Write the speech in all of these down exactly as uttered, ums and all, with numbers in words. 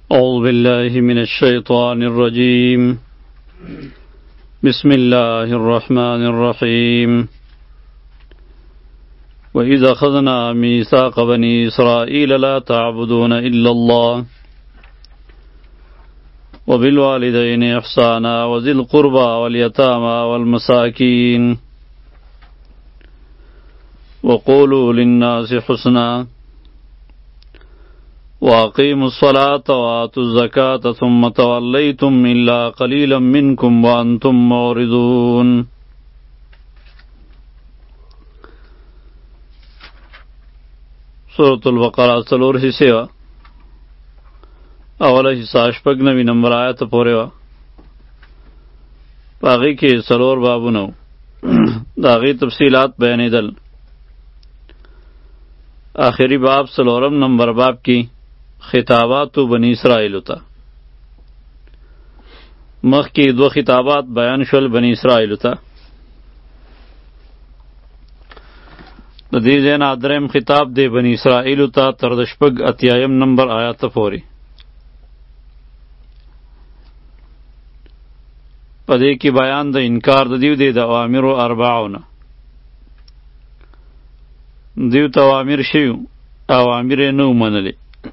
أعوذ بالله من الشيطان الرجيم بسم الله الرحمن الرحيم وإذا أخذنا ميثاق بني إسرائيل لا تعبدون إلا الله وبالوالدين إحسانا وذي القربى واليتامى والمساكين وقولوا للناس حسنا وأقيموا الصلاة وآتوا الزكاة ثم توليتم إلا قليلا منكم وأنتم معرضون. سورة البقرة څلور حصے وا. اوله حصہ شپږ نوي نمبر آیت پورې وا. په هغې کې څلور بابونه وو. د هغې تفصیلات بیانېدل. آخری باب څلورم نمبر باب کې خطابات بنی اسرائیل ته مخکې دو خطابات بیان شول بنی اسرائیل ته. د دې ځای نه دریم خطاب دی بنی اسرائیل ته تر د شپږ اتیایم نمبر آیات پورې. په دې کې بیان د انکار د دیو دی د اوامرو اربعونه. دیو ته اوامر شوي اوامر یې نه ومنلې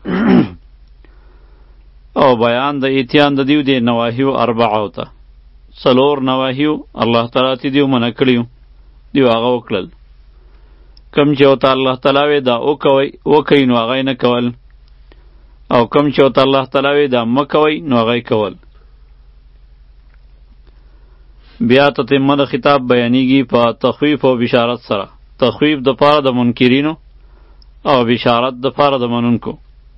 او بیان د اتیان د دیو دی نواهیو اربعو ته. څلور نواهیو الله تعالی ته دیو منع کړي دیو هغه وکړل. کم چې ورته الله تعالی وی دا وکوئ وکئ نو هغه یې نه کول، او کم چې ورته الله تعالی وی دا مه کوئ نو هغه یې کول. بیا تتمه د خطاب بیانیږي په تخویف او بشارت سره. تخویف د پاره د منکرینو او بشارت د پاره د منونکو.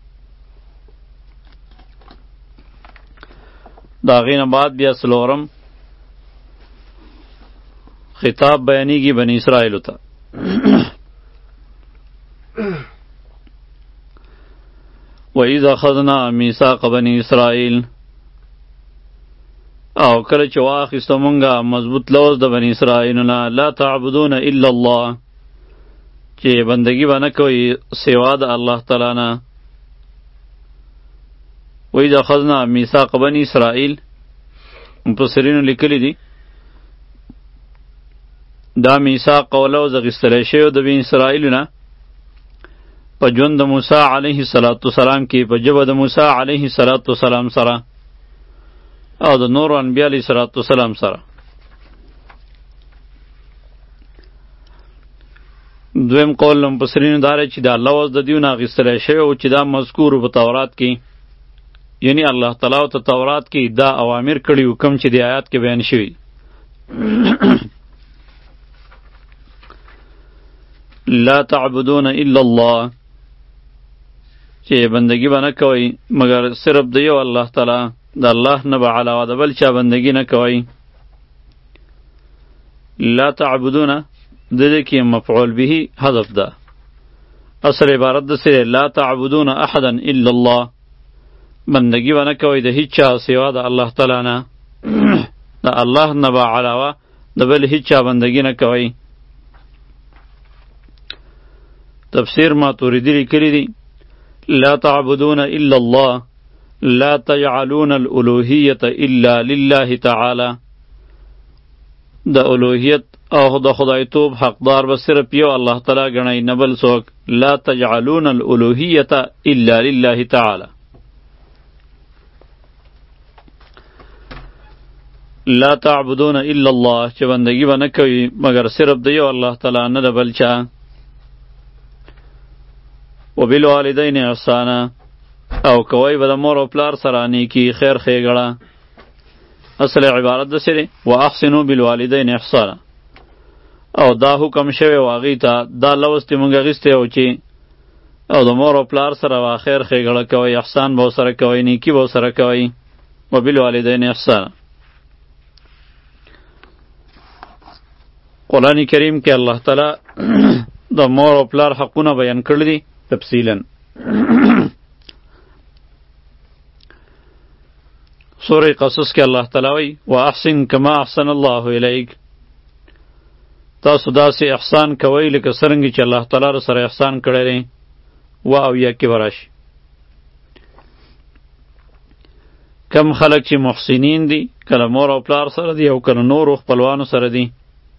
د هغې نه بعد بیا څلورم خطاب بیانیږي بني اسرائیلو ته. وَإِذَا أَخَذْنَا مِيثَاقَ بَنِي إِسْرَائِيلَ، او کله چې واخیستو مونږه مضبوط لوز د بني اسرائیلو نه لا تعبدون الا الله، چې بندگی به نه کوئ سوا د الله تعالی نه. وَإِذَا أَخَذْنَا مِيثَاقَ بَنِي إِسْرَائِيلَ مفسرینو لیکلی دي دا میثاق او لوز اخیستلی شوی د بني اسرائیلو نه په ژوند د موسی علیه السلام کې په ژبه د موسی علیه السلام سره او د نورو انبیا علیه السلام سره. دویم قول مفسرینو دا دی چې دا لوز د دیو نه اخیستلی شوی او چې دا مذکور په تورات کې، یعنی الله تعالی ته تورات کې دا اوامر کړي و کوم چې د آیات کې بیان شوي. لا تعبدون الا الله، چې بندگی به نه کوئ مگر صرف د یو الله تعالی، د الله نه به علاوه د بل چا بندگی نه کوئ. لا تعبدون د دې کې مفعول به حذف ده. اصل عبارت د سره لا تعبدون احدا الا الله، بندگی به نه کوئ د هیچ چا سوا د الله تعالی نه، د الله نه به علاوه د بل هیچ چا بندگی نه کوئ. تفسیر ماتوریدی لیکلی دی لا تعبدون الا الله لا تجعلون الالوهیت الا لله تعالی، د الوهیت او د خدایتوب حقدار به صرف یو الله تعالی ګڼئ نه بل څوک. لا تجعلون الالوهیت الا لله تعالی. لا تعبدون الا الله، چې بندگی به نه کوي مگر صرف د یو الله تعالی نه د بل چا. وبالوالدین احسانا، او کوي به د مور او پلار سره نیکی خیر ښېګړه. اصل عبارت د سره واحسنوا بالوالدین احسانا، او دا حکم شوی و هغې ته دا لوز چې مونږ اخیستی او چې او د مور او پلار سره به خیر ښېګړه کوئ، احسان به ورسره کوئ، نیکي به ورسره کوئ. وبالوالدین احسانا. قرآن کریم کې الله تعالی د مور او پلار حقونه بیان کړي دي تفصیلا. سورة قصص کې الله تعالی وایي واحسن کما احسن الله الیک، تاسو داسې احسان کوئ لکه څرنګه چې الله تعالی را سره احسان کړی دی. و او یا کې به راشي. کم خلق چې محسنین دي کله مور او پلار سره دي او کله نورو خپلوانو سره دي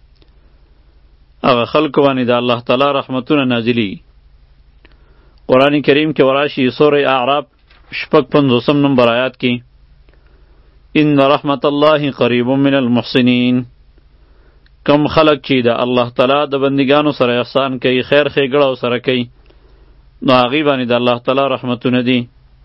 هغه خلکو باندې د الله تعالی رحمتونه نازلي. قرآن کریم کې وراشي سوره اعراف شپږ پنځوسم نمبر آیات کې ان رحمت الله قریب من المحسنین. کم خلق چې د الله تعالی د بندگانو سره احسان کوي خیر ښېګړه سره کوي نو هغې باندې د الله تعالی رحمتونه دي.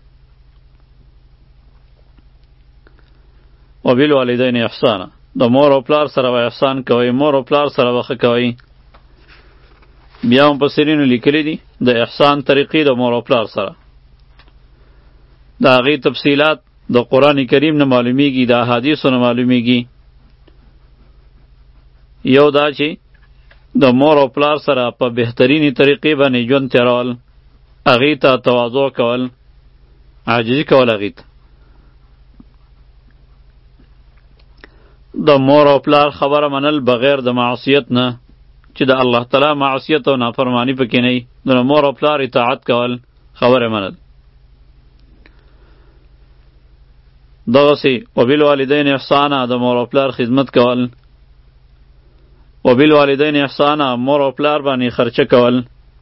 وبالوالدین احسانا د مور او پلار سره و احسان کوئ مور او پلار سره وښه کوئ. بیا مفسرینو لیکلی دي د احسان طریقې د مور او پلار سره د هغې تفصیلات د قرآن کریم نه معلومیږي د احادیثو نه معلومیږي. یو دا چې د مور او پلار سره په بهترینې طریقې باندې ژوند تېرول هغې ته تواضع کول عاجزي کول هغې ته د مور او پلار خبره منل بغیر د معصیت نه چې د الله تعالی معصیت او نافرمانی پکې نه وي نو د مور او پلار اطاعت کول خبره منل. دغسې وبالوالدین احسانا د مور او پلار خدمت کول. وبالوالدین احسانا مور او پلار باندې خرچه کول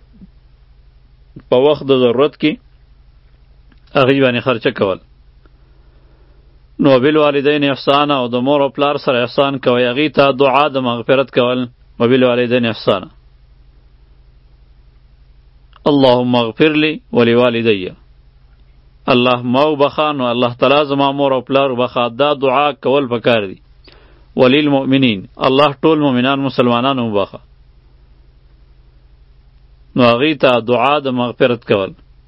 په وخت د ضرورت کې هغې باندې خرچه کول. نو وبالوالدین احسانا او د مور او پلار سره احسان کوئ هغې ته دعا د مغفرت کول. وبالوالدین احسانا اللهم اغفر لی ولوالدی الله ما وبخا نو الله تعالی زما مور او پلار وبخا دا دعا کول پکار دی. وللمؤمنین الله ټول مؤمنان مسلمانان وبخا نو هغې ته دعا د مغفرت کول.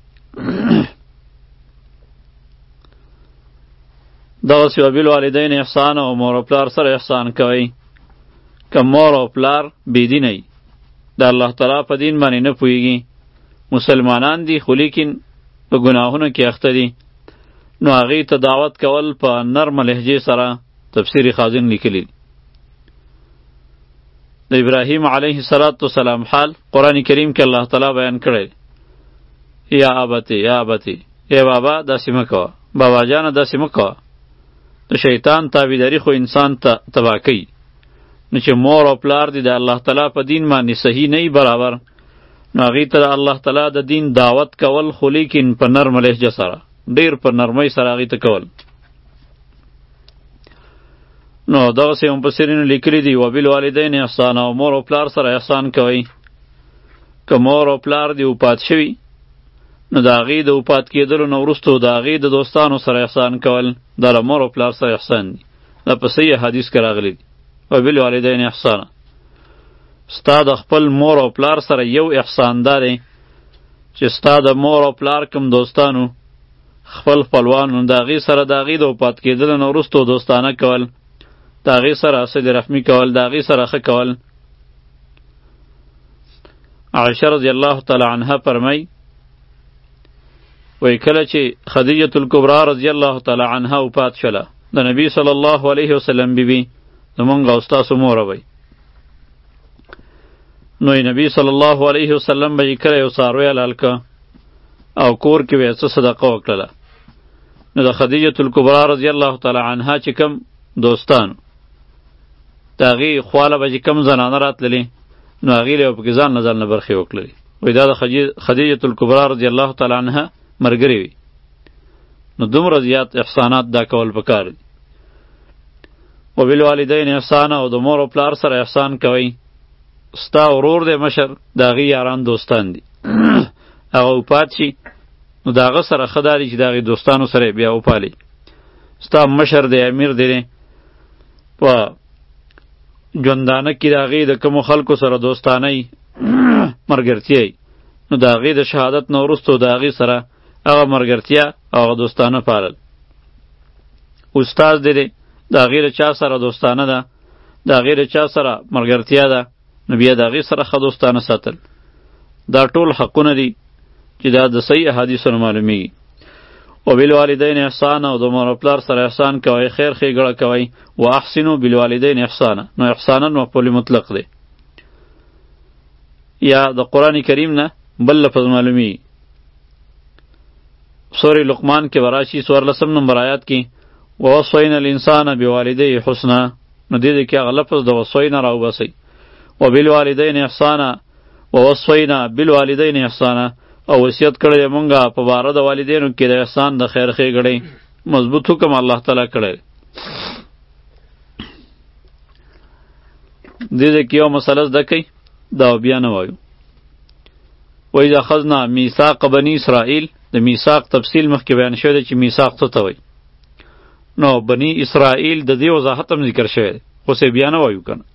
دغسې وبالوالدین احسان او مور او پلار سره احسان کوئ. که مور او پلار بېدینه وي د الله تعالی په دین باندې نه پوهېږي مسلمانان دي خو لیکن په ګناهونو کې اخته دي نو هغې ته دعوت کول په نرمه لهجې سره تفسیر خازن لیکلی دی. د ابراهیم علیه السلام حال قرآن کریم کې الله تعالی بیان کړی یا ابتی یا ابتی ای بابا داسې مه کوه بابا جانه داسې مه کوه. د شیطان تابعداري خو انسان ته تباه کوي نو چې مور او پلار دی د الله تعالی په دین باندې صحیح نه برابر نو هغې ته د الله تعالی د دین دعوت کول خو لیکن په نرمه لهجه سره ډېر په نرمۍ سره هغې ته کول. نو دغسې مفسرینو لیکلي دي وبالوالدین احسانا او مور او پلار سره احسان کوئ. که مور او پلار دی وفات شوي نو د هغې د وفات کېدلو نه وروستو د هغې د دوستانو سره احسان کول دا له مور او پلار سره احسان دی. دا په صحیح حدیث کې راغلی دی وبالوالدین احسانا. ستا د خپل مور او پلار سره یو احسان دا دی چې ستا د مور او پلار کوم دوستانو خپل خپلوانو د هغې سره د هغې د وفات کېدلو نه وروستو دوستانه کول د هغې سره صلې رحمي کول د هغې سره ښه کول. عایشه رضی الله تعالی عنها فرمایي وی کله چې خدیجة الکبرا رضی الله تعالی عنها وفات شوله د نبی صلی الله علیه وسلم بیبي زمونږ او ستاسو موره وی نو نبی صلی الله علیه وسلم به یې کله یو څاروی حلال که او کور کې به یې څه صدقه وکړله نو د خدیجة الکبرا رضی الله تعالی عنها چې کوم دوستانو د هغې خواله به چې کوم زنانه راتللې نو هغې له یې پکې ځان له ځان نه برخې وکړلې وایي دا د خدیجة الکبرا رضی الله تعالی عنها ملګرې وي نو دومره زیات احسانات دا کول پکار دي. وبالوالدین احسانا او د مور او پلار سره احسان کوئ. ستا ورور دی مشر د هغې یاران دوستان دي هغه وفات شي نو د هغه سره ښه دا دي چې د هغې دوستانو سره بیا وپالي. ستا مشر دی امیر دی په ژوندانه کې د هغې د کومو خلکو سره دوستانه ملګرتیا نو د هغې د شهادت نه وروستو د هغې سره هغه ملګرتیا او هغه دوستانه پالل. استاد دی دی د هغې له چا سره دوستانه ده د هغې له چا سره ملګرتیا ده نو بیا د هغې سره ښه دوستانه ساتل دا ټول حقونه دي چې دا د صحیح احادیثو نه معلومیږي. وبالوالدین احسانا او د مور او پلار سره احسان کوئ خیر ښېګړه کوئ. واحسنوا بالوالدین احسانا نو احسانا مفعول مطلق دی. یا د قرآن کریم نه بل لفظ معلومیږي سورې لقمان کې وراشي څوارلسم نمبر آیات کې ووصینا الانسان بوالديه حسنا، نو دې کې هغه لفظ د وصینا راوباسئ. وبالوالدین احسانا، ووصینا بالوالدین احسانا، او وصیت کړی مونږه په باره د والدینو کې د احسان د خیر ښېګړې مضبوط حکم الله تعالی کړی. دې دې کې یو مسله زده کوي، دا بیا نه وایو. وإذا أخذنا ميثاق بني اسرائیل، د میثاق تفصیل مخکې بیان شوی دی چې میثاق څه ته وایي. نو بني اسرائیل د دې وضاحت هم ذکر شوی دی، خو څه بیا نه وایو کنه.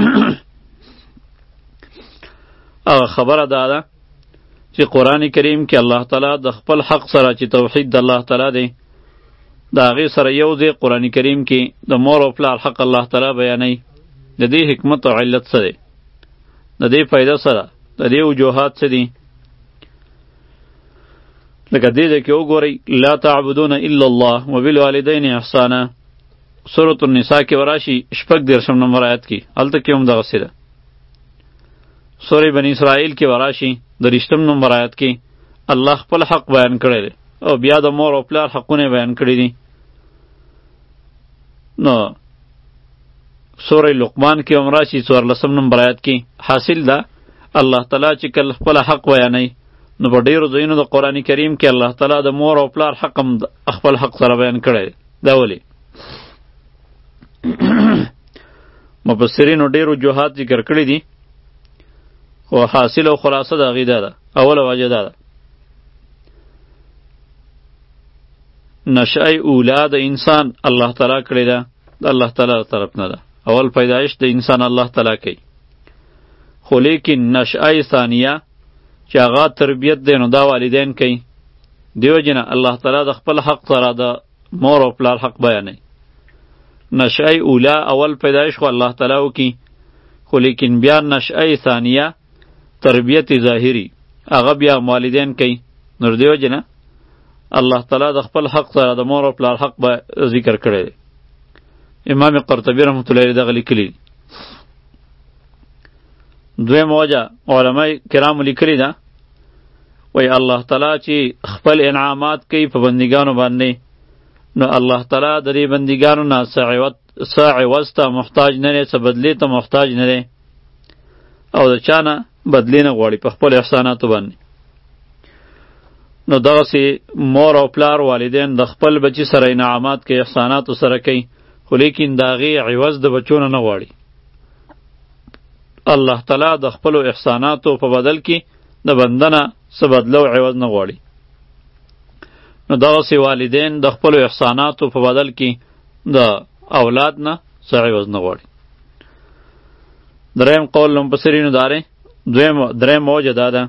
هغه خبره دا ده چې قرآن کریم کې الله تعالی د خپل حق سره چې توحید د الله تعالی دی، د هغې سره یو دی قرآن کریم کې د مور او پلار حق الله تعالی بیانوي. د دې حکمت او علت څه دی؟ د دې فایده څه ده؟ د دې وجوهات څه دي؟ لکه دې ده کې وګورئ، لا تعبدون الا الله وبالوالدین احسانا، سورة النساء کې وراشي شپږ دېرشم نمبر آیت کې، هلته کې هم دغسې ده. سورة بني اسرائیل کې وراشي دریشتم نمبر آیت کې الله خپل حق بیان کړی دی، او بیا د مور او پلار حقونه بیان کړي دي. نو سورة لقمان کې هم راشي څوارلسم نمبر آیت کې. حاصل ده الله تعالی چې کله خپل حق بیانوي، نو په ډیرو ځایونو د قرآن کریم کې الله تعالی د مور او پلار حق هم خپل حق سره بیان کړی. دا ولې؟ مفسرینو ډیر وجوهات ذکر کړي دي، خو حاصل او خلاصه د هغې دا ده. اوله وجه دا ده، نشأه اوله د انسان الله تعالی کړې ده، د الله تعالی طرف نه ده. اول پیدایش د انسان الله تعالی کوي، خو لیکن نشأه ثانیه چې هغه تربیت دی نو دا والدین کوي. دیو جنه الله تعالی د خپل حق سره د مور او پلار حق بیانوي. نشأه اوله اول پیدایش خو الله تعالی وکي، خو لیکن بیا نشأه ثانیه تربیت ظاهری هغه بیا والدین کوي. نو دیو جنه الله تعالی د خپل حق سره د مور او پلار حق به ذکر کړی دی. امام قرطبی رحمت الله علیه دغه لیکلی. دویم وجه علماء کرام لیکلی ده، وی الله تعالی چې خپل انعامات کوي په بندگانو باندې، نو الله تعالی د دې بندگانو نه څه عوض ته محتاج نه دی، څه بدلې ته محتاج نه دی، او د چا نه بدلې نه غواړي په خپل احساناتو باندې. نو دغسې مور او پلار والدین د خپل بچی سره انعامات کوي، احساناتو سره کوي، خو لیکن د هغې عوض د بچو نه نه غواړي. الله تعالی د خپلو احساناتو په بدل کې د بنده نه څه بدله او عوض نه غواړي. نو دغسې والدین د خپلو احساناتو په بدل کې د اولاد نه څه عوض نه غواړي. دریم قول له مفسرینو دا دی، دریم وجه دا ده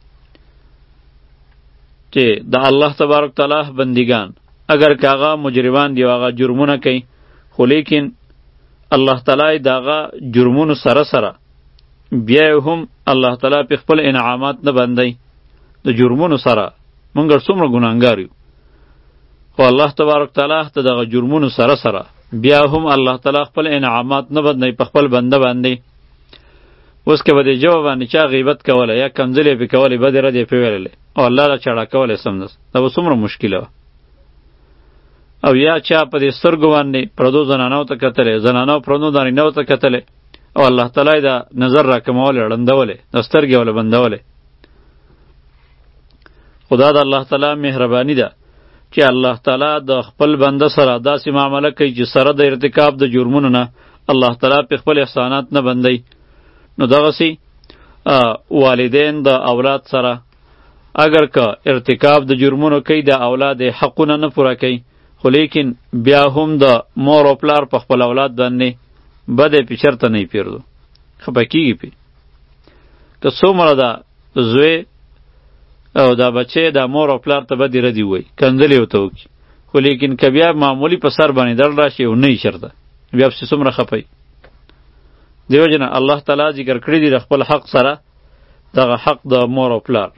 چې د الله تبارک تعالی بندگان اگر که هغه مجرمان دي او هغه جرمونه کوي، خو لیکن الله تعالی د هغه جرمونو سره سره بیا هم الله تعالی په خپل انعامات نه بندي. د جرمونو سره مونږ څومره ګناهګار یو، خو الله تبارک تعالی ته دغه جرمونو سره سره بیا هم الله تعالی خپل انعامات نه بدنی په خپل بنده باندې. اوس که به دې جواب باندې چا غیبت کوله یا کنځلې پې کولې، بدې ردې پې ویللې او الله له چاړه کولی سمدست، دا به څومره مشکله وه. او یا چا په دې سترګو باندې پردو زنانو ته کتلې، زنانو پردو نارینهو ته کتلې، او الله تعالی دا نظر راکمولی، ړندولی، د سترګې وله بندولی. خدا د الله تعالی مهرباني ده چې الله تعالی د خپل بنده سره داسې معامله کوي چې سره د ارتکاب د جرمونو نه الله تعالی په خپل احسانات نه بندي. نو دغسې والدین د اولاد سره اگر که ارتکاب د جرمونو کوي، د اولاد حقونه نه پوره کوي، خو لیکن بیا هم د مور او پلار په خپل اولاد باندې بده پې چرته نه یې پرېږدو، خفه کېږي پې. که څومره دا زوی او دا بچی دا مور او پلار ته بدې ردې ووایي، کنځلې ورته وکړي، خو لیکن که بیا معمولي په سر باندې دړ راشي او نه یې چرته، بیا پسې څومره خفه وي. دیو جنه الله تعالی ذکر کړی دی د خپل حق سره دغه حق د مور او پلار.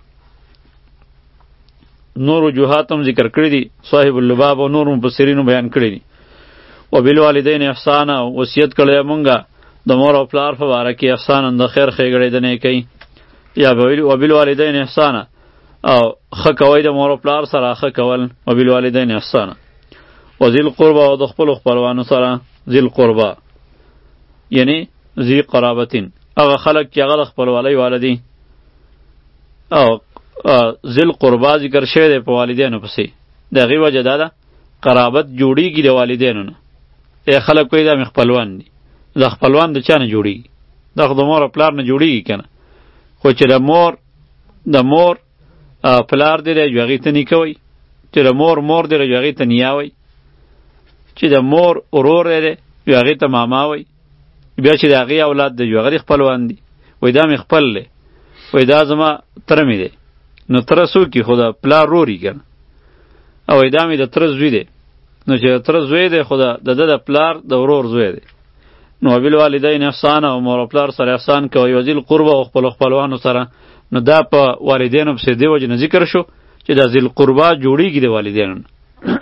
نور وجوهات هم ذکر کړی دي، صاحب اللباب او نور مفسرینو بیان کړی دي. وبالوالدین احسانا، وصیت کړی مونږه د مور او پلار په باره کې احسانا د خیر ښېګړې د نیکۍ، یا وبالوالدین احسانا او ښه کوئ د مور او پلار سره ښه کول، وبالوالدین احسانا. و ذی القربا او د خپلو خپلوانو سره. ذی القربا یعنی ذی قرابتین، هغه خلق چې هغه د خپلوالۍ والا دي. او ذی القربا ذکر شوی دی په والدینو پسې، د هغې وجه دا ده قرابت جوړیږي د والدینو نه. ای خلک کوي دا مې خپلوان دي، دا خپلوان د چا نه جوړیږي؟ دا خو د مور او پلار نه جوړیږي که نه. خو چې د مور د مور پلار دی دی هغې ته نیکه وایي، چې د مور مور دی هغې ته نیا وایي، چې د مور ورور دی هغې ته ماما وایي، بیا چې د هغې اولاد دی هغه خپلوان دي. وایي دا مې خپل دی، وایي دا زما تره مې دی. نو تره څوک وي؟ خو د پلار رور وي که نه. او وایي دا مې د تره زوی دی، نو چې د تره زوی دی خو د ده د پلار د ورور زوی دی. نو وبالوالدین احسان، او مور او پلار سره احسان کوئ. وذی القربا او خپلو خپلوانو سره. نو دا په والدینو پسې دې وجې نه ذکر شو چې دا ذی القربا جوړیږي د والدینو نه.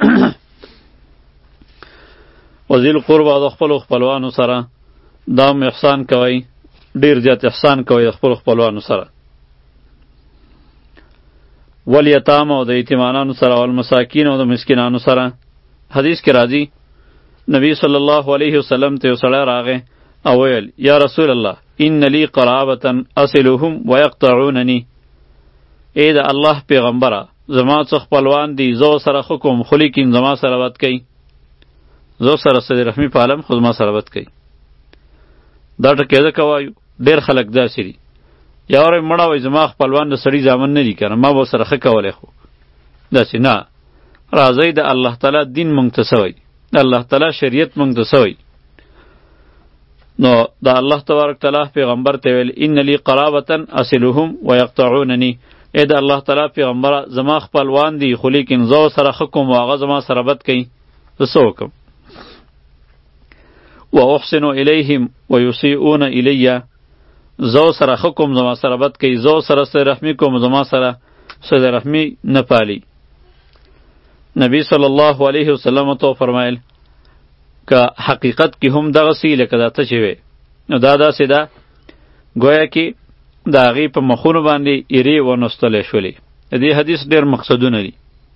وذی القربا د خپلو خپلوانو سره دا هم احسان کوئ، ډېر زیات احسان کوئ د خپلو خپلوانو سره. والیتام او د یتیمانانو سره، والمساکین او د مسکینانو سره. حدیث کې راځي نبی صلی الله علیه وسلم ته یو سړی راغی او ویل یا رسول الله ان لی قرابة اصلهم ویقطعوننی. ای د الله پیغمبره زما څه خپلوان دي، زه سره ښه کوم خو لیکن زما سره بد کوي، زه سره صلې رحمي پالم خو زما سره بد کوي. دا ټکې ځکه وایو ډېر خلک داسې دي. یا ورې مړه وایي زما خپلوان د سړي زامن نه دي که نه، ما به سره ښه کولی، خو داسې نه. راځئ د الله تعالی دین مونږ ته سوی، د الله تعالی شریعت مونږ ته سوی. نو د الله تبارک تعالی پیغمبر ته ویل ان لی قرابة اصلهم ویقطعوننی. ای د الله تعالی پیغمبره زما خپلوان دي خو لیکن زه سره ښه کوم او هغه زما سره بد کوي، زه څه وکړم؟ و احسن الیهم ویسیئون الی. زه سره ښه کوم زما سره بد کوي، زه سره صلې رحمي کوم زما سره صلې رحمي نه پالي. نبی صلی الله علیه وسلم تو فرمایل که حقیقت کې هم دغسې لکه دا ته چې وې، نو دا داسې ده گویا کې د هغې په مخونو باندې ایرې ونستلی شولې. د دې حدیث ډېر مقصدونه دي،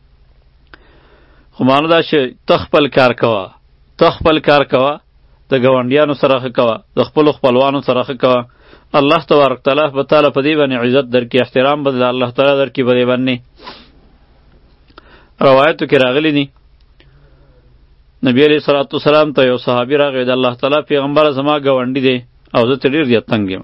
خو معنی دا چې ته خپل کار کوه، ته خپل کار کوه، د ګاونډیانو سره ښه کوه، د خپلو خپلوانو سره ښه کوه. الله تبارک تعالی به تعالی په دې باندې عزت درکړي، احترام به الله تعالی درکړي په دې باندې. روایتو کې راغلی دي نبی علیه صلوات والسلام ته یو صحابي راغی، د الله تعالی پیغمبره زما ګاونډي دی او زه ته ډېر زیات تنګ یم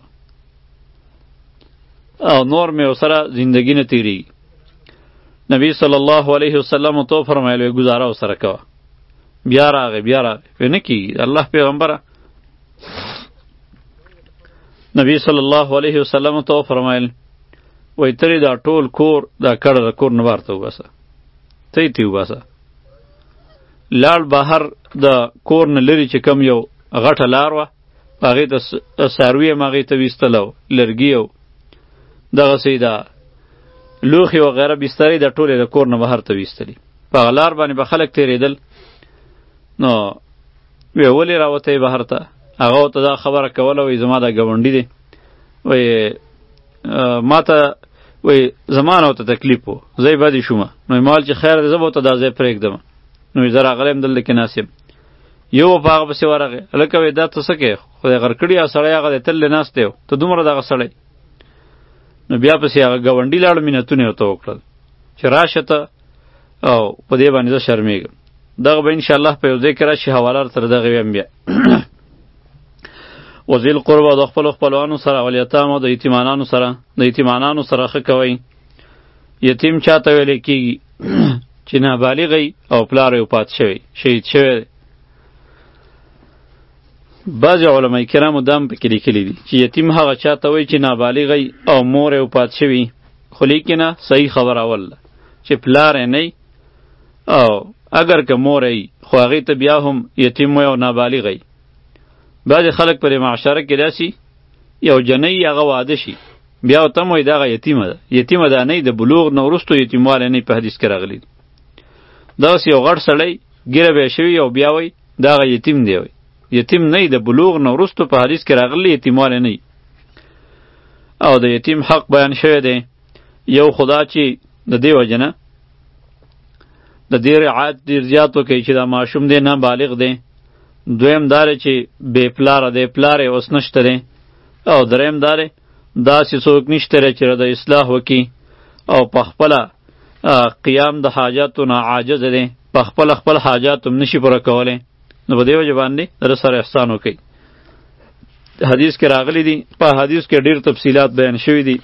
او نور مې ورسره زندګي نه تېرېږي. نبی صلی الله علیه وسلم تو فرمایل وی ګزاره ورسره کوه. بیا راغی بیا راغی وی نه کېږي الله پیغمبره. نبی صلی الله علیه وسلم تو فرمایل وی ترې دا ټول کور دا کډه د کور نه بار ته وباسه، ته یې تې وباسه. لاړ بهر د کور نه لرې چې کم یو غټه لار وه، هغې ته څاروي هم هغې ته ویستله او لرګي او دغسې دا لوښي وغیره بسترې د ټولې د کور نه بهر ته ویستلي. په هغه لار باندې به خلک تېرېدل. نو وی ولې راوتی بهر ته؟ هغه ورته دا خبره کوله وی زما دا ګاونډي دی، وی ما ته وی زما نه ورته تکلیف و، زه یې بدې شومه. نو ما ویل چې خیر دی زه به ورته دا ځای پرېږدم. نو زه راغلی یم دلته کې ناست یم. یو په هغه پسې ورغی، هلکه وی دا ته څه کوې؟ خدای غر کړي هغه سړی هغه دی تل دی ناست دی، ته دومره دغه سړی. نو بیا پسې هغه ګاونډي لاړ، مینتونه یې ورته وکړل چې راشه ته او په دې باندې زه شرمېږم. دغه به انشاءالله په یو ځای کې راشي، حواله تر دغه ویم بیا. وذی القربا د خپلو خپلوانو سره، والیتامو د یتیمانانو سره، د یتیمانانو سره ښه کوئ. یتیم چاته ویلی کېږي چې نابالغی او پلار یې وفات شوی، شهید شوی دی. بعضې علمای کرامو دا هم پکې لیکلي دي چې یتیم هغه چاته وایي چې نابالغی او مور یې وفات شوي، خو لیکنه صحیح خبره اول ده چې پلار یې نه او اگر که مور یې خو هغې ته بیا هم یتیم وایي او نابالغی. بعضې خلک په دې معاشره کې داسې یو جنۍ هغه واده شي بیا ورته هم وایي دغه یتیمه ده، یتیمه ده نه د بلوغ نه وروستو یتیموالی نه په حدیث کې راغلی دي. دغسې یو غټ سړی ګیره به یې شوي او بیا وایي دغه یتیم دی، وایي یتیم نه د بلوغ نه وروستو په حدیث کې راغلی یتیموالی نه. او د یتیم حق بیان شوی دی. یو خدا چې د دې وجه نه د دې رعایت ډېر زیات وکړئ چې دا ماشوم دی نه بالغ دی. دویم دا دی چې بې پلاره دی، پلار یې اوس نشته دی. او دریم دا دی داسې څوک نشته دی چې د اصلاح وکړي او په خپله قیام د حاجاتو نه عاجز دی، په خپله خپل حاجات هم نشي پوره کولی، نو په دې وجه باندې در سره احسان وکړئ. حدیث کې راغلی دي، په حدیث کې ډېر تفصیلات بیان شوي دي.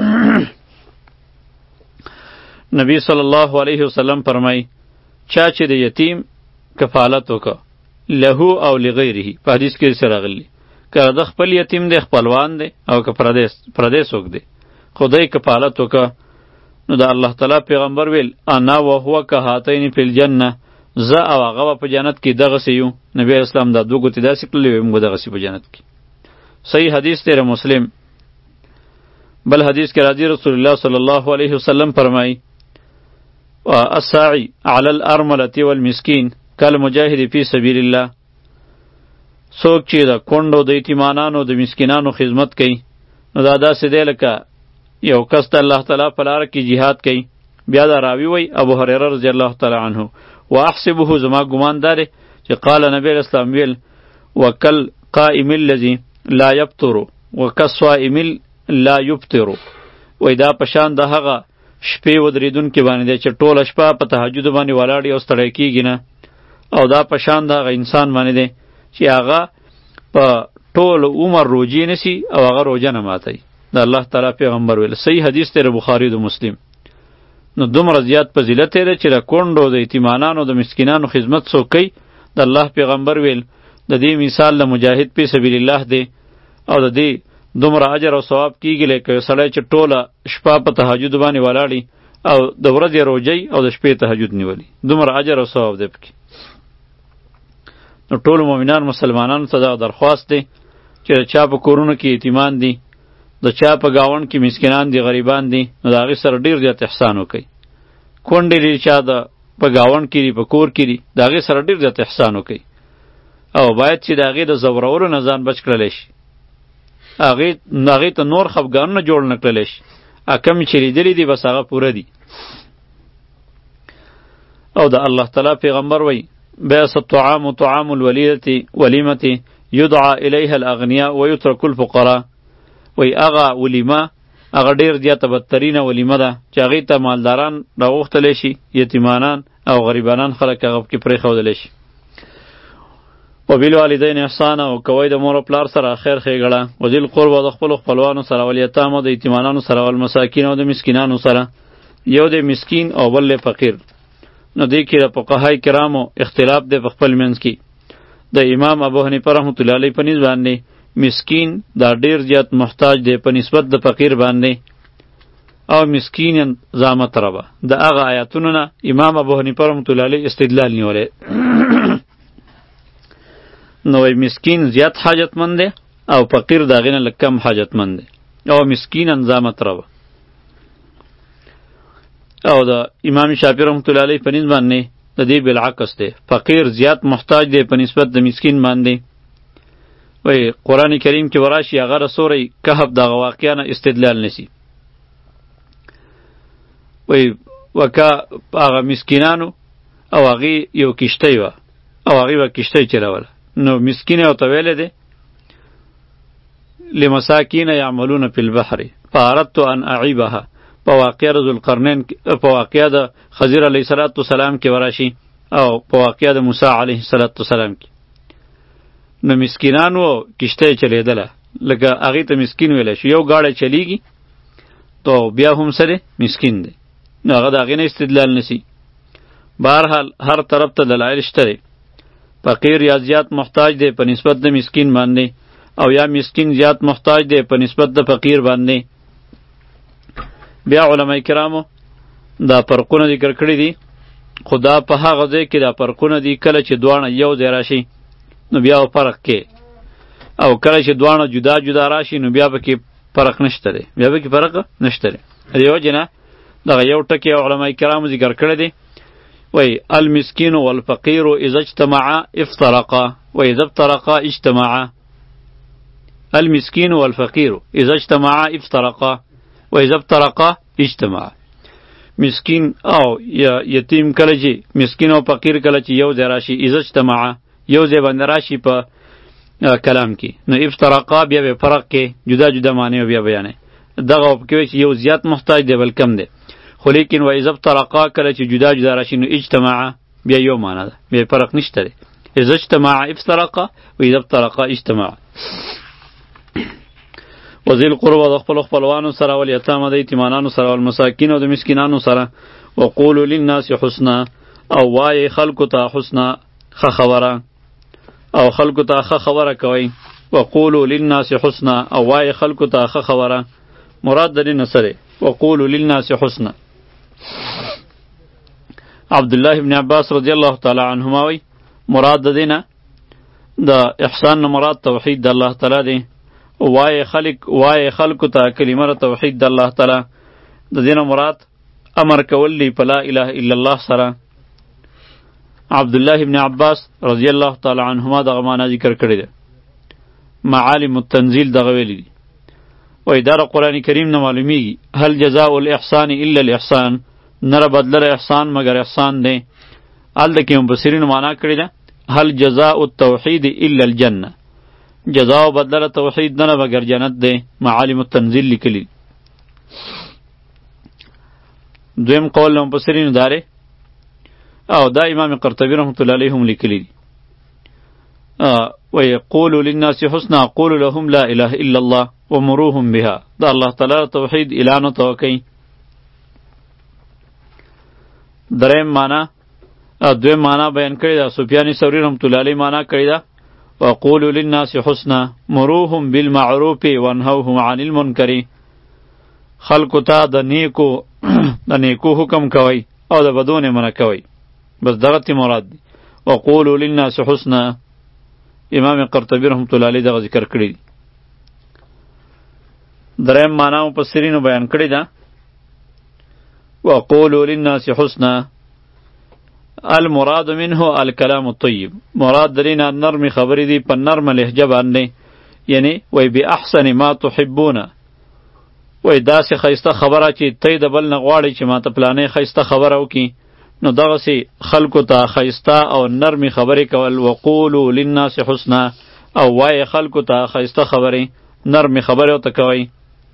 نبی صلی الله علیه وسلم فرمای چا چې د یتیم کفالت وکړه لهو او لغیره، په حدیث کې سره راغلی که د خپل یتیم دی خپلوان دی او که پردی څوک دی خدای کفالت وکړه، نو د الله تعالی پیغمبر ویل انا و هو کهاتین فی الجنه، زه او هغه په جنت کې دغسې یو. نبی اسلام دا دوه ګوتې داسې کړلې وې موږ دغسې په جنت کې. صحیح حدیث دی مسلم. بل حدیث کې راځي رسول الله صلی الله علیه وسلم فرمایي الساعی علی الارملة والمسکین کالمجاهد فی سبیل الله، څوک چې د کونډو د یتیمانانو د مسکینانو خدمت کوي نو دا داسې دی لکه یو کس د الله تعالی په لاره کې جهاد کوي. بیا دا راوی وی ابو هریره رضی الله تعالی عنه و احسبه، زما ګمان دا دی چې قال نبی اسلام ویل وکل قائم الذی لا یفطر وکالصائم لا یفطر، وی دا پشان د هغه شپې ودریدونکي باندې دی چې ټوله شپه په تهجد باندې ولاړ او ستړی کیږي نه، او دا پشان د هغه انسان باندې دی چې هغه په ټول عمر روجې نیسي او هغه روجه نه ماتوي. د الله تعالی پیغمبر ویل. صحیح حدیث دی بخاري د مسلم. نو دومره زیات فضیلت دی چې د کونډو د یتیمانانو د مسکینانو خدمت څوک کوي، د الله پیغمبر ویل د دې مثال د مجاهد په سبیل الله دی، او د دې دومره اجر او ثواب کیږي لکه سړی چې ټوله شپه په تهجد باندې ولاړي او د ورځې روجی او د شپې تهجد نیولي، دومره اجر او ثواب دی پکې. نو ټول مؤمنان مسلمانانو ته دا درخواست دی چې چا په کورونو کې یتیمان دي، د چا په گاون کې مسکینان دي، غریبان دي، نو د هغې سره ډېر زیات احسان وکړئ. کونډې دي چا د په گاون کې دي، په کور کې دي، د هغې سره ډېر زیات احسان وکړئ. او باید چې د هغې د زورولو نه ځان بچ کړلی شي، هغې ته نور خفګانونه جوړ نه کړلی شي. کم چې لیدلي دي بس هغه پوره دي. او د الله تعالی پیغمبر وی بیس الطعام طعام الولیدة ولیمة یدعا الیها الاغنیاء ویترک الفقراء، وی هغه ولیمه هغه ډېر زیاته بدترینه ولیمه ده چې هغې ته مالداران راغوښتلی شي، یتیمانان او غریبانان خلک هغه پکې پرېښودلی شي. وبالوالدین احسانا، او کوئ د مور او پلار سره خیر ښېګړه، وذي القربى د خپلو خپلوانو سره، والیتامه د یتیمانانو سره، والمساکین او د مسکینانو سره. یو دی مسکین او بل دی فقیر. نو دې کې د فقهای کرامو اختلاف دی په خپل منځ کې. د امام ابو حنیفه رحمت الله علیه په نسبت باندې مسکین دا ډیر زیات محتاج دی په نسبت د فقیر باندې، او مسکین ذا متربه د هغه آیاتونو نه امام ابو حنیفه رحمت الله علیه استدلال نیولی. نو مسکین زیات حاجتمند دی او فقیر د هغې نه لږ کم حاجتمند دی، او مسکین ذا متربه. او د امام شافعي رحمت الله علیه په نسبت باندې د دې بالعکس دی، فقیر زیات محتاج دی په نسبت د مسکین باندې. وی قرآن کریم کې وراشي هغه د سورې کهف دغه واقعه نه استدلال نسی. وی وکا هغه مسکینانو او هغې یو کشتۍ وه او هغې به کشتۍ چلوله، نو مسکین یې ورته ویلی دی لمساکین یعملون فی البحر فاردت ان اعیبها، په واقعه د ذوالقرنین په واقعه د خضر علیه السلام کې وراشي او په واقعه د موسی علیه السلام کې. نو مسکینانو کشته چلیدله، لکه هغې ته مسکین ویلی شو. یو گاډی چلیږي تو بیا هم سره مسکین دی، نو هغه د هغې نه استدلال نسی. بهرحال هر طرف ته دلایل شته دی. فقیر یا زیات محتاج دی په نسبت د مسکین باندې، او یا مسکین زیات محتاج دی په نسبت د فقیر باندې. بیا علماء کرامو دا فرقونه ذکر کړي دي، خو دا په هغه ځای کې دا فرقونه دي کله چې دواړه یو ځای راشي نو بیا فرق کې، او کله چې دواړه جدا جدا راشي نو بیا پکې فرق نشته دی، بیا پکې فرق نشته دی. دې وجې نه دغه یو ټکی علماء کرامو ذکر کړی دی، وی المسکین والفقیر اذا اجتمعا افترقا واذا افترقا اجتمعا. المسکین والفقیر اذا اجتمعا افترقا واذا افترقا اجتمعا. مسکین او یا یتیم کله چې مسکین او فقیر کله چې یو ځای راشي اذا اجتمع یو ځای باندې راشي په کلام کې نو افترقا بیا به فرق کې جدا جدا معنی بیا بیانې دغه کې چې یو زیات محتاج دی بل کم دی خو لیکن و اذا افترقا کله چې جدا جدا راشي نو اجتماع بیا یو معنی ده بیا فرق نشته دی اذا اجتماع افترقا و اذا افترقا اجتماع وذل قربا د خپل خپلوانو سره ول یتامه د یتیمانانو سره ول مساکین او د مسکینانو سره وقولوا للناس حسنا او وای خلقو ته حسنا خ خبره او خلقو ته خ خبره کوي وقولوا للناس حسنا او وای خلقو ته خ خبره مراد د دې نسره وقولوا للناس حسنا عبد الله ابن عباس رضی الله تعالی عنهما وی مراد د دینه د احسان مراد توحید د الله تعالی دی وای خلق وای خلق ته کلمه توحید د الله تعالی د دینه مراد امر کول دی په لا اله الا الله سره عبد الله ابن عباس رضی الله تعالی عنهما دغه معنا ذکر کړی دی معالم التنزیل دغه ویلی دی وای دا قرآن کریم نه معلومیږي هل جزاء الاحسان الا الاحسان نره بدلره احسان مگر احسان دی ال د کوم بصیرین معنا کړی ده هل جزاء التوحید الا الجنه جزاء بدلره توحید نه مگر جنت دی معالم التنزیل لیکلی دویم قول له مفسرین داره او دا امام قرطبی رحمت الله علیه هم لیکلی دی ويقول للناس حسنا قول لهم لا اله الا الله ومروهم بها دا الله تعالی توحید اعلان توکي دریم معنا دویم معنا بیان کړی دا سفیان ثوری رحمت الله علیه معنا کړی دا وقولوا للناس حسنا مروهم بالمعروف وانهوهم عن المنکر خلق ته د نیکو د نیکو حکم کوي او د بدون منع کوي بس دغه مراد دی وقولوا للناس حسنا امام قرطبی رحمت الله علیه دا ذکر کړی دی دریم معنا مفسرینو بیان کړی دا وقولوا للناس حسنا المراد منه الكلام الطيب مراد درینا نرم خبری دی په نرم لهجه باندې یعنی وای به احسن ما تحبون وای داسې خیسته خبره چې تی د بل نه غواړي چې ما ته پلانې خیسته خبره وکي نو دغسې خلکو ته خیسته او نرمې خبرې کول وقولوا للناس حسنا او وای خلکو ته خیسته خبرې نرمې خبرې ورته کوئ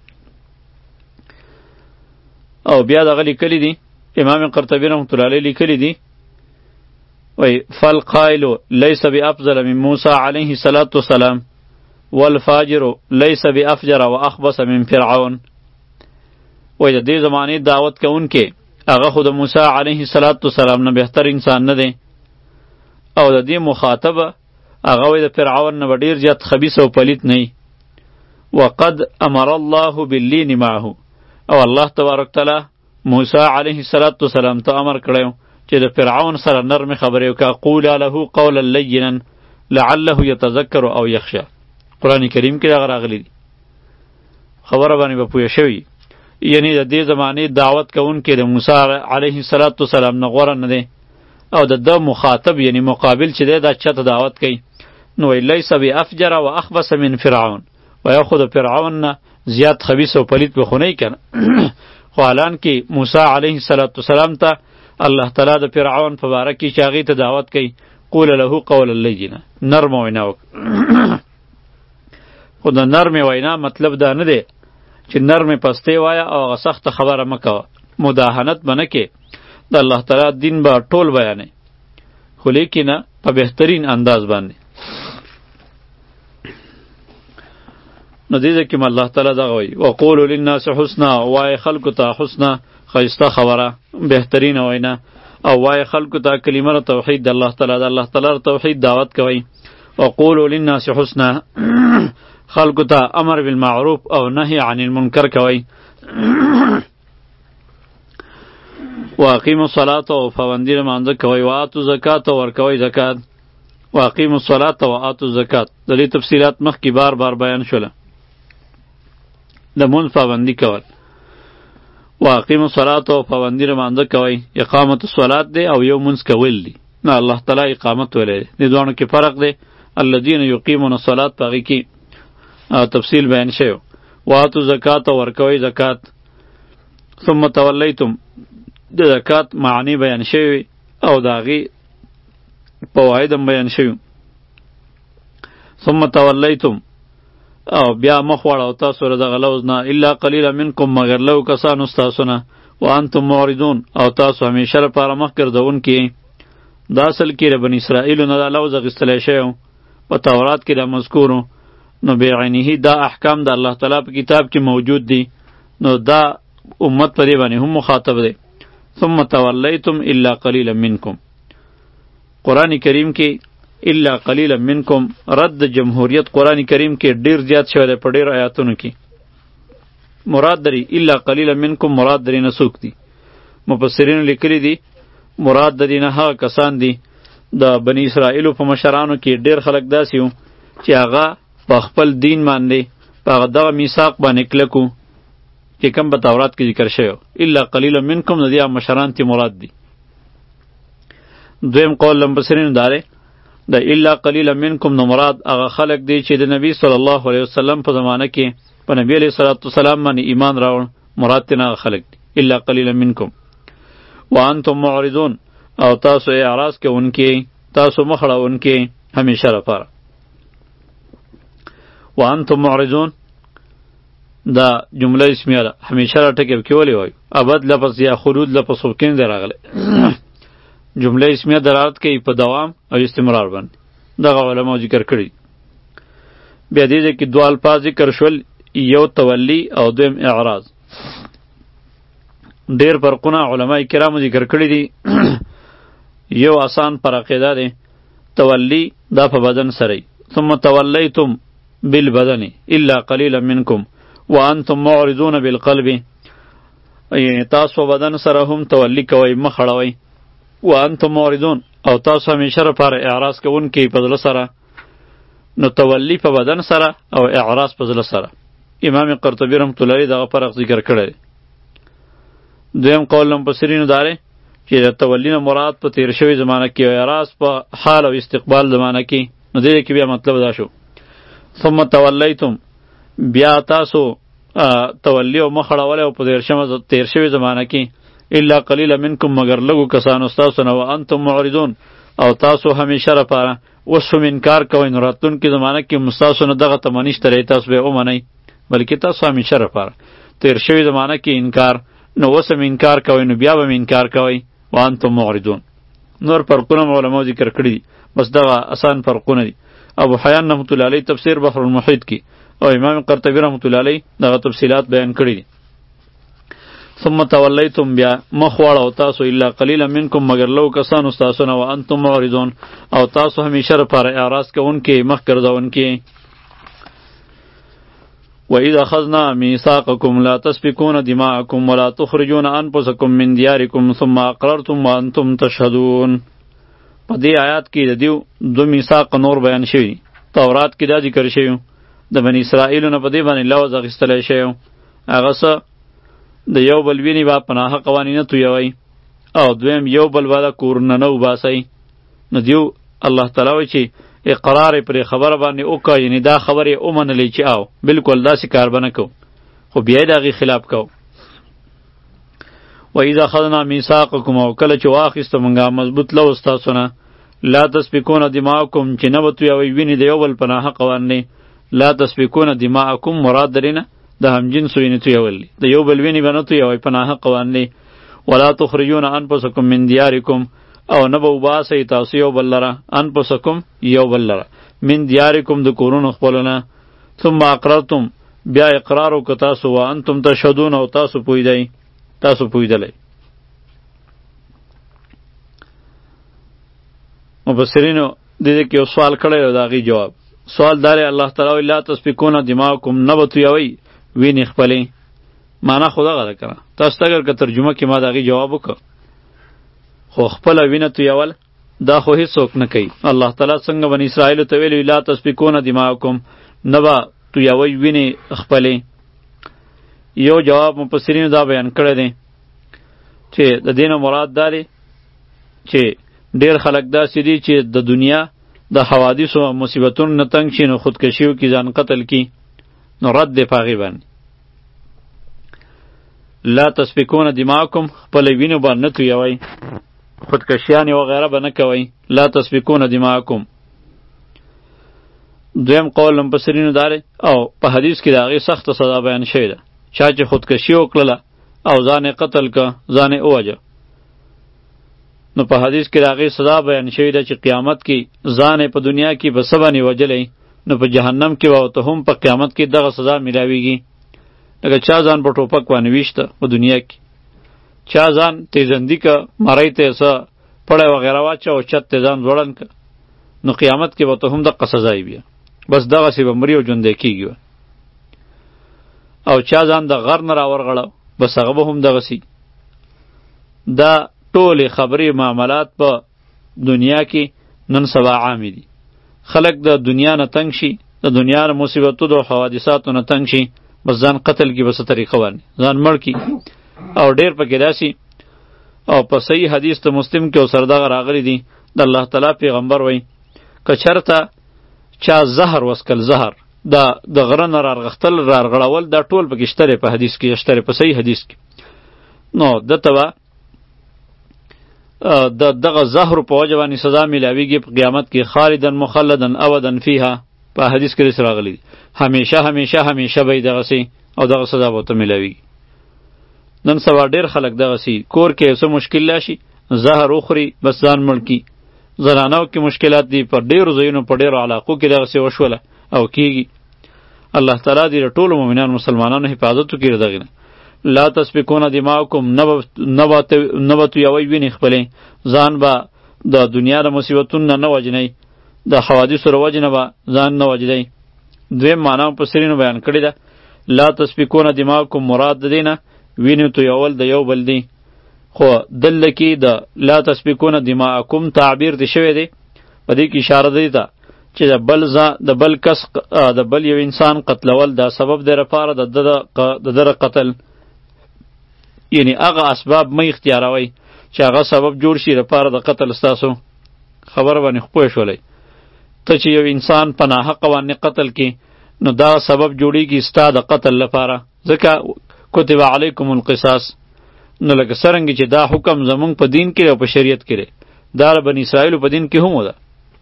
او بیا دغه لیکلی دی امام قرطبی رحمت الله علیه لیکلی دی وی فالقائل لیس بافضل من موسی علیه الصلاة والسلام والفاجر لیس بافجر واخبث من فرعون وی د دې زمانې دعوت کوونکې هغه خو د موسی علیه الصلاة والسلام نه بهتر انسان نه دی او د دې مخاطبه هغه وی د فرعون نه ډیر زیات خبیث او پلیت نه وقد امر الله باللین معه او الله تبارک تعالی موسی علیه السلام ته امر کړی چې د فرعون سره نرم خبرې وکړه قولا له قولا لینا لعله یتذکر او یخشى قرآن کریم کې هغه راغلی دی خبره باندې به پوه شوي یعنی د دې زمانې دعوت کوونکي د موسی علیه السلام نه غوره نه دی او د ده مخاطب یعنی مقابل چې دی دا چاته دعوت کوي نو لیس بافجر و اخبث من فرعون ویا خو د فرعون نه زیات خبیث او پلیت به خو نه کنه خو الان کې موسی علیه السلام ته الله تعالی د فرعون په باره کې چې هغې ته دعوت کوي قول له قولا لینا نرم وینا وکړه خو د نرمې وینا مطلب دا نه دی چې نرمې پستې وایه او هغه سخته خبره مه کوه مداهنت به نه کې د الله تعالی دین به ټول بیانې خو لیکنه په بهترین انداز باندې نو دې ځکه م الله تعالی دغه وایي وقولوا للناس حسنا وایه خلکو ته حسنا خیسته خبره بهترین وینا او وای خلکو ته کلمه توحید د الله تعالی د الله تعالی توحید دعوت کوي وقولوا للناس حسنا خلکو ته امر بالمعروف او نهی عن المنکر کوي واقیموا الصلاة او پابندي لمانځه کوي واتو زکات او ورکوي زکات واقیموا الصلاة واتو زکات د دې تفصیلات مخکې بار بار بیان شوله د مونځ پابندي کول واقیم الصلاة او پابندی لمانځه کوئ اقامت الصلاة دی او یو منځ کول دی نه الله تعالی اقامت ویلی دی دې دواړو کې فرق دی الذین یقیمون الصلاة په هغې کې تفصیل بیان شوی واتو زکات او ورکوئ زکات ثم تولیتم د زکات معنی بیان شوی او د هغې فواید هم بیان شوي. ثم تولیتم او بیا مخ واړو تاسو له دغه لوز نه الا قلیلا منکم مگر لو کسانو ستاسو نه وانتم معرضون او تاسو همیشه لپاره مخ ګرځونکي. دا اصل کې د بني اسرائیلو نه دا لوز اخیستلی شوی په تورات کې دا مذکورو، نو بعینه دا احکام د الله تعالی په کتاب کې موجود دي، نو دا امت په دې باندې هم مخاطب دی. ثم تولیتم الا قلیلا منکم. قرآن کریم کې الا قلیلا منکم رد جمهوریت قرآن کریم کې ډیر زیات شوی دی په ډیر آیاتونو کې. مراد دری الا قلیلا منکم مراد دری نه څوک دي؟ مفسرینو لیکلي دي مراد د دې نه هغه کسان دي د بنی اسرائیلو په مشرانو کې ډیر خلک داسې وو چې هغه په خپل دین باندې په هغه دغه میثاق باندې کلک وو چې کوم په تورات کې ذکر شوی. الا قلیلا منکم د دې مشران تی مراد دي. دویم قول لمبسرین داره د الا قلیلا منکم نو مراد هغه خلق دی چې د نبی صلی الله علیه وسلم په زمانه کې په نبی علیه الصلاۃ والسلام باندې ایمان راوړ، مراد تینا خلق دی الا قلیلا منکم. وانتم معرضون او تاسو اعراض کوونکي، تاسو مخړهونکي همیشه لپاره. وانتم معرضون دا جمله اسمیه ده، همیشه را ټکی کې ولې وایو؟ ابد لفظ یا خلود لفظ وکین دی راغلی. جمله اسمیه دلالت کوي په دوام او استمرار باندې، دغه علما ذکر کړي. بیا دې کې دوه الفاظ ذکر شول، یو تولی او دویم اعراض. ډیر فرقونه علما کرامو ذکر کړي دي. یو آسان پر عقیده دی تولی دا په بدن سره، ثم تولیتم بالبدن الا قلیلا منکم وانتم معرضون بالقلب، یعنی تاسو بدن سره هم تولی کوئ، مخړوئ. وانتم معرضون او تاسو همیشه لپاره اعراض کوونکي په زړه سره. نو تولی په بدن سره او اعراض په زړه سره. امام قرطبی رحمت الله علیه دغه فرق ذکر کړی. دویم قول مفسرینو داره چې د تولی نه مراد په تیر شوی زمانه کې او اعراض په حال او استقبال زمانه کې. نو دې کې بیا مطلب دا شو ثم تولیتم، بیا تاسو تولی او مخړول او په تیر شوی زمانه کې الا قلیلا منکم مگر لګو کسانو ستاسو نه وانتم معرضون او تاسو همیشه لپاره اوس هم انکار کوئ. نو راتلونکي زمانه کې مستاسو نه دغه تمه نشته دی تاسو به ومنئ، بلکې تاسو همیشه لپاره. تیر شوی زمانه کې انکار، نو اوس هم انکار کوئ، نو بیا به هم انکار کوئ. وانتم معرضون. نور فرقونه علماء ذکر کړي دي، بس دغه آسان فرقونه دي. ابو حیان رحمت الله علیه تفسیر بحر المحیط کې او امام قرطبی رحمت الله علیه دغه تفصیلات بیان کړي دي. ثم تولیتم بیا مخ واړو تاسو الا قلیلا منکم مگر لو کسانو ستاسو نه وانتم معرضون او تاسو همیشه لپاره اعراض کوونکي، مخ ګرځونکي. وَإِذْ أَخَذْنَا مِيثَاقَكُمْ لَا تَسْفِكُونَ دِمَاءَكُمْ وَلَا تُخْرِجُونَ أَنفُسَكُم مِّن دِيَارِكُمْ ثُمَّ أَقْرَرْتُمْ وَأَنْتُمْ تَشْهَدُونَ. په دې آیات کې د دیو دو میثاق نور بیان شوي. تورات کې دا ذکر شوی د بنی اسرائیلو نه په دې باندې لوز اخیستلی شوی. هغه څه د یو بل وینې به پناه قوانینه تویوئ او دویم یو بل به د کورونه نه وباسئ. نو دیو الله تعالی وایي چې اقرار پرې خبره باندې وکړه، یعنې دا خبرې ومنلې چې او بلکل داسې کار به نه کوو، خو بیا یې د هغې خلاف کوو. وإذا أخذنا ميثاقكم او کله چې واخیسته مونږه مضبوط لو ستاسو نه لا تسفکون دماءکم چې نه به تویوئ وینې د یو بل په ناحقه باندې. لا تسفکون دماءکم مراد درې نه د همجنسو وینې تویول دي، د یو بل وینې به نه تویوئ په ناحقه باندې. ولا تخرجون انفسکم من دیارکم او نه به وباسئ تاسو یو بل لره، انفسکم یو بل لره، من دیارکم د کورونو خپلو نه. ثم اقررتم بیا اقرار وکړه تاسو وانتم تشهدون او تاسو پوهېدئ، تاسو پوهېدلی. مفسرینو دې دې کې یو سوال کړی او د هغې جواب. سوال دا دی الله تعالی وایي لا تسفکون دماءکم نه به تویوئ وینې خپلې. معنا خو دغه ده که نه؟ تاسو ته اگر که ترجمه کې ما د هغې جواب وکړه، خو خپله وینه تویول دا خو هیڅوک نه کوي. الله تعالی څنګه بني اسرائیلو ته ویلي لا تسفکون دماءکم نه به تویوئ وینې خپلې. یو جواب مفسرینو دا بیان کړی دی چې د دې نه مراد دا دی چې ډېر خلک داسې دي چې د دنیا د حوادثو او مصیبتونو نه تنګ شي، نو خودکشي وکړي، ځان قتل کړي، نو رد دی په هغې باندې. لا تسفکون دماءکم خپل وینو به نه تویوئ خودکشیانې وغیره به نه کوئ لا تسفکون دماءکم. دویم قول مفسرینو داره او په حدیث کې د هغې سخته سزا بیان شوې ده. چا چې خودکشي وکړله او ځان یې قتل که ځان یې ووجه نو په حدیث کې د هغې سزا بیان شوې ده چې قیامت کې ځان یې په دنیا کې به څه باندې وجلی نو په جهنم کې به ورته هم په قیامت کې دغه سزا میلاویږي. لکه چا ځان په ټوپک باندې ویشته په دنیا کې، چا ځان تیزندي که مرۍ ته یې څه پړی وغیره واچه او چت ته ځان ځوړن که نو قیامت کې به ورته هم دقه سزا یې بیا بس دغسې به مري او ژوندی کېږي. او چا ځان د غر نه راورغړه بس هغه به هم دغسې. دا ټولې خبرې معاملات په دنیا کې نن سبا عامې دي. خلک د دنیا نه تنګ شي، د دنیا نه مصیبتونو او حوادثاتو نه تنګ شي، بس ځان قتل کی بس طریقه باندې ځان مړ کی. او ډیر پکې داسي او په صحیح حدیث ته مسلم کې او سردغه راغلی دي د الله تعالی پیغمبر وای که چرته چا زهر وسکل زهر دا د غره نه رارغختل رارغړول دا ټول پکې شته په حدیث کې شته په صحیح حدیث کې. نو دته به د دغه زهر په وجه باندې سزا میلاویږي په قیامت کې خالدن مخلدن ابدا فیها په حدیث کې رس راغلی دي همیشه همیشه همیشه به دغسې او دغه سزا به ته میلاویږي. نن سبا ډېر خلک دغسې کور کې څه مشکل راشي زهر وخوري بس ځان مړ کي. زنانو کې مشکلات دي په ډېرو ځایونو په ډېرو علاقو کې دغسې وشوله او کیږي. الله تعالی دې د ټولو مؤمنانو مسلمانانو حفاظت وکړي د دغې نه. لا تسفکون دماءکم نه به تویوئ وینې خپلې ځان به د دنیا د مصیبتونو نه نه وجنئ د حوادثو د وجې نه به ځان نه وجدئ. دویم معنا مفسرینو بیان کړې ده لا تسفکون دماءکم مراد د دې نه وینې تویول د یو بل دی، خو دلته کې د لا تسفکون دماءکم تعبیر دی شوی دی په دې کې اشاره دی ته چې د بل د بل کس د بل یو انسان قتلول دا سبب دی لپاره د ده قتل، یعنی هغه اسباب مې اختیاروئ چې هغه سبب جوړ شي لپاره د قتل ستاسو. خبره باندې خو پوه شولی ته چې یو انسان په ناحقه باندې قتل کې نو دا سبب جوړیږي ستا د قتل لپاره، ځکه کتب علیکم القصاص. نو لکه څرنګه چې دا حکم زمونږ په دین کې او په شریعت کې دی دا د بني اسرائیلو په دین کې هم ده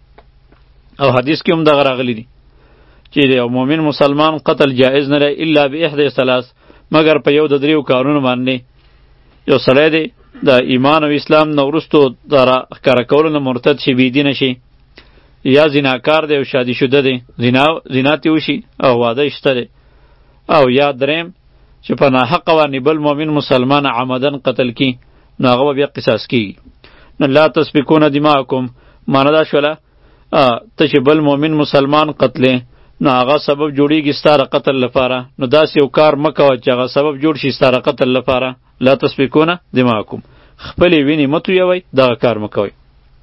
او حدیث کې هم دغه راغلی دي چې یو مؤمن مسلمان قتل جایز نه دی الا باحدى ثلاث مگر په یو د دریو کارونو باندې. یو سړی دی د ایمان او اسلام نه وروستو د ښکاره کولو نه مرتد شي بېدینه شي، یا زناکار دی او شادي شده دی زنا زنا تې وشي او واده یې شته دی، او یا دریم چې په ناحقه باندې بل مؤمن مسلمان عمدن قتل کی نو هغه به بیا قصاص کیږي. نو لا تسفکون دماءکم معنی دا شوله ته چې بل مؤمن مسلمان قتلې نو هغه سبب جوړیږي ستا د قتل لپاره، نو داسې یو کار مه کوه چې هغه سبب جوړ شي ستا د قتل لپاره. لا تسفکون دماءکم خپلې وینې مه تویوئ دغه کار مه کوئ.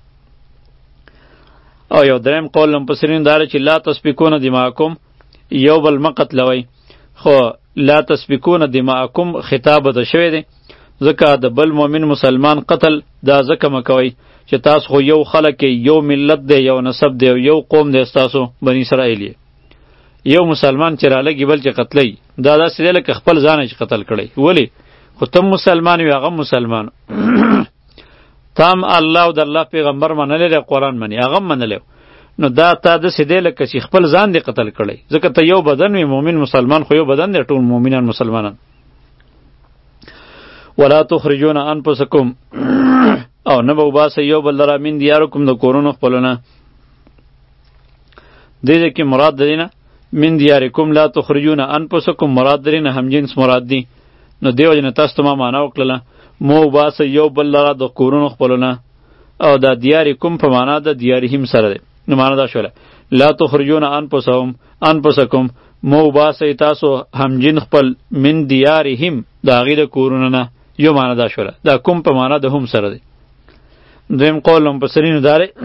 او یو دریم قول مفسرین دا چې لا تسفکون دماءکم یو بل مه قتلوئ، خو لا تسفکون دماءکم خطاب ده شوی دی ځکه د بل مؤمن مسلمان قتل دا ځکه مه کوئ چې تاسو خو یو خلک یو ملت دی یو نسب دی یو قوم دی ستاسو بني اسرائیل یو مسلمان چې رالګي بل چې قتلی دا داسې دی لکه خپل ځان چې قتل کړی. ولی خو تم مسلمان وي هغه مسلمان تام الله او د الله پیغمبر منلی دی قرآن منی هغه منلی نو دا تا داسې دی لکه چې خپل ځان دی قتل کړی ځکه ته یو بدن وي مؤمن مسلمان خو یو بدن دی ټول مؤمنان مسلمانان. ولا تخرجون انفسکم او نه به وباسئ یو بل لره من دیارکم د کورونو خپلو نه. دې ځای کې مراد د دې نه من دیارکم لا تخرجون انفسکم مراد د دې نه همجنس مراد دی. نو دې وجې نه تاسو ته ما معنا وکړله مو وباسئ یو بل لره د کورونو خپلو نه او دا دیارکم په معنا د دیارهم سره دی. نو معنا دا شوله لا تخرجون انفسهم انفسکم مو وباسئ تاسو همجن خپل من دیارهم د هغې د کورونو نه یو معنا دا شوله دا کوم په معنا د هم سره دی. دویم قول مفسرینو دا دی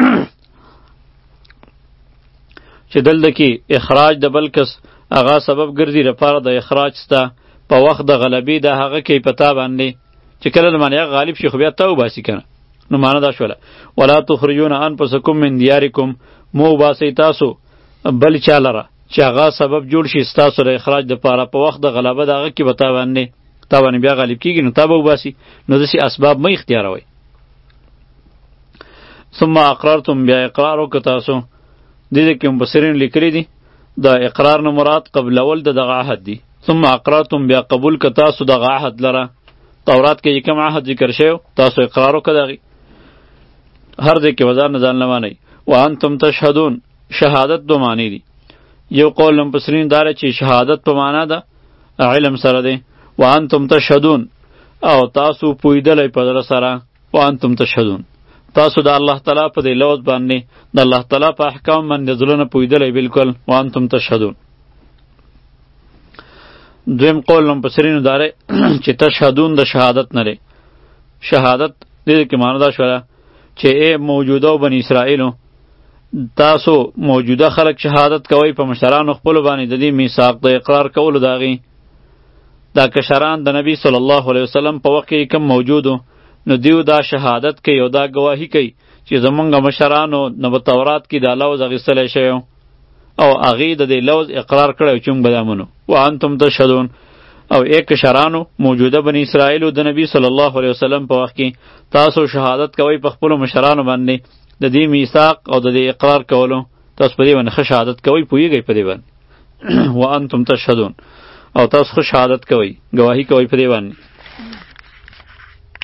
چې دلته کې اخراج د بل کس هغه سبب ګرځي لپاره د اخراج ستا په وخت د غلبې د هغه کې پتا باندې چې کله لمانه غالب شي خو بیا ته وباسي کنه. نو معنا دا شوله ولا تخرجون انفسکم من دیارکم مو وباسئ تاسو بل چا لره چې هغه سبب جوړ شي ستاسو د اخراج لپاره په وخت د غلبه د هغه کې پتا باندې تا باندې بیا غالب کیږي نو تا به وباسي. نو داسې اسباب مه اختیاروئ. ثم اقررتم بیا اقرار وکړه تاسو. دې دې کې مفسرین لیکلي دي د اقرار نه مراد قبلول د دغه عهد دی. ثم اقررتم بیا قبول که تاسو دغه عهد لره. تورات کې کوم عهد ذکر شوی تاسو اقرار وکړه دغې. هر ځای کې وزار نه ځان نه مانئ. وانتم تشهدون شهادت دو معنی دي. یو قول مفسرین داره چې شهادت په معنا ده علم سره دی. وانتم تشهدون او تاسو پویدلی په زړه سره. وانتم تشهدون تاسو د الله تعالی په دې لوز باندې د الله تعالی په احکام باندې زړونه پویدلی بالکل. وانتم تشهدون. دویم قول مفسرین داره چې تشهدون د شهادت نه دی. شهادت دې کې معنی دا شوله چې ای موجوده بنی اسرائیلو تاسو موجوده خلق شهادت کوي په مشرانو خپلو باندې د دې میثاق د اقرار کولو د هغې. دا کشران د نبی صلی الله علیه وسلم په وخت کې کم موجودو نو دیو دا شهادت کوي او دا گواهی کوي چې زمونږ مشرانو نه په تورات کې دا لوز اخیستلی شوی او هغې د دې لوز اقرار کړی چې موږ به دا منو. وانتم تشهدون او ایک کشرانو موجوده بنی اسرائیلو د نبی صلی الله علیه وسلم په وخت کې تاسو شهادت کوئ په خپلو مشرانو باندې د دې میثاق او د دې اقرار کولو. تاسو په دې باندې ښه شهادت کوئ پوهېږئ په دې باندې. وانتم تشهدون او تاسو ښه شهادت کوئ گواهی کوئ په دې باندې.